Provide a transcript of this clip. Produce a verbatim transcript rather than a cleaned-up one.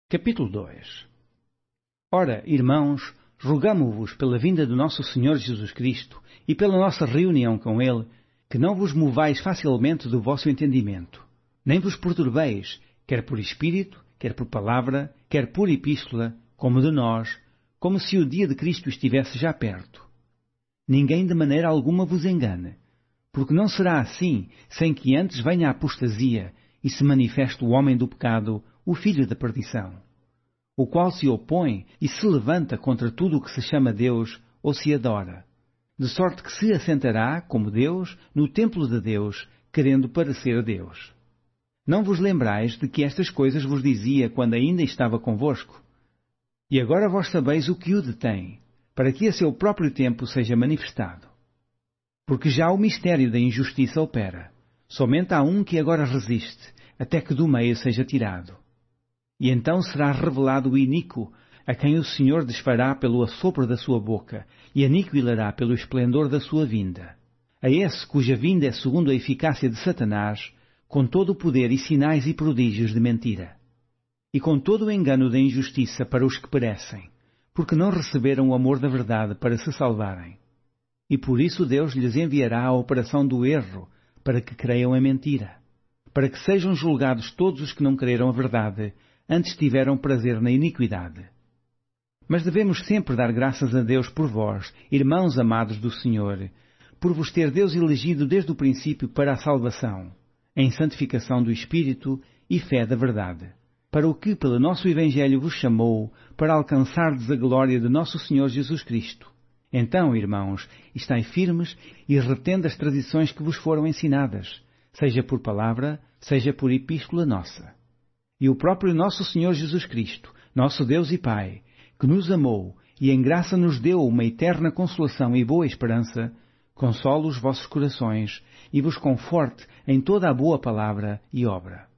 Capítulo dois. Ora, irmãos, rogamo-vos pela vinda do nosso Senhor Jesus Cristo e pela nossa reunião com Ele, que não vos movais facilmente do vosso entendimento, nem vos perturbeis, quer por espírito, quer por palavra, quer por epístola, como de nós, como se o dia de Cristo estivesse já perto. Ninguém de maneira alguma vos engane, porque não será assim sem que antes venha a apostasia e se manifeste o homem do pecado, o filho da perdição, o qual se opõe e se levanta contra tudo o que se chama Deus ou se adora, de sorte que se assentará, como Deus, no templo de Deus, querendo parecer Deus. Não vos lembrais de que estas coisas vos dizia quando ainda estava convosco? E agora vós sabeis o que o detém, para que a seu próprio tempo seja manifestado. Porque já o mistério da injustiça opera. Somente há um que agora resiste, até que do meio seja tirado. E então será revelado o iníquo, a quem o Senhor desfará pelo assopro da sua boca, e aniquilará pelo esplendor da sua vinda. A esse cuja vinda é segundo a eficácia de Satanás, com todo o poder e sinais e prodígios de mentira. E com todo o engano da injustiça para os que perecem, porque não receberam o amor da verdade para se salvarem. E por isso Deus lhes enviará a operação do erro, para que creiam a mentira, para que sejam julgados todos os que não creram a verdade, antes tiveram prazer na iniquidade. Mas devemos sempre dar graças a Deus por vós, irmãos amados do Senhor, por vos ter Deus elegido desde o princípio para a salvação, em santificação do Espírito e fé da verdade, para o que pelo nosso Evangelho vos chamou, para alcançardes a glória de nosso Senhor Jesus Cristo. Então, irmãos, estai firmes e retende as tradições que vos foram ensinadas, seja por palavra, seja por epístola nossa. E o próprio nosso Senhor Jesus Cristo, nosso Deus e Pai, que nos amou e em graça nos deu uma eterna consolação e boa esperança, console os vossos corações e vos conforte em toda a boa palavra e obra.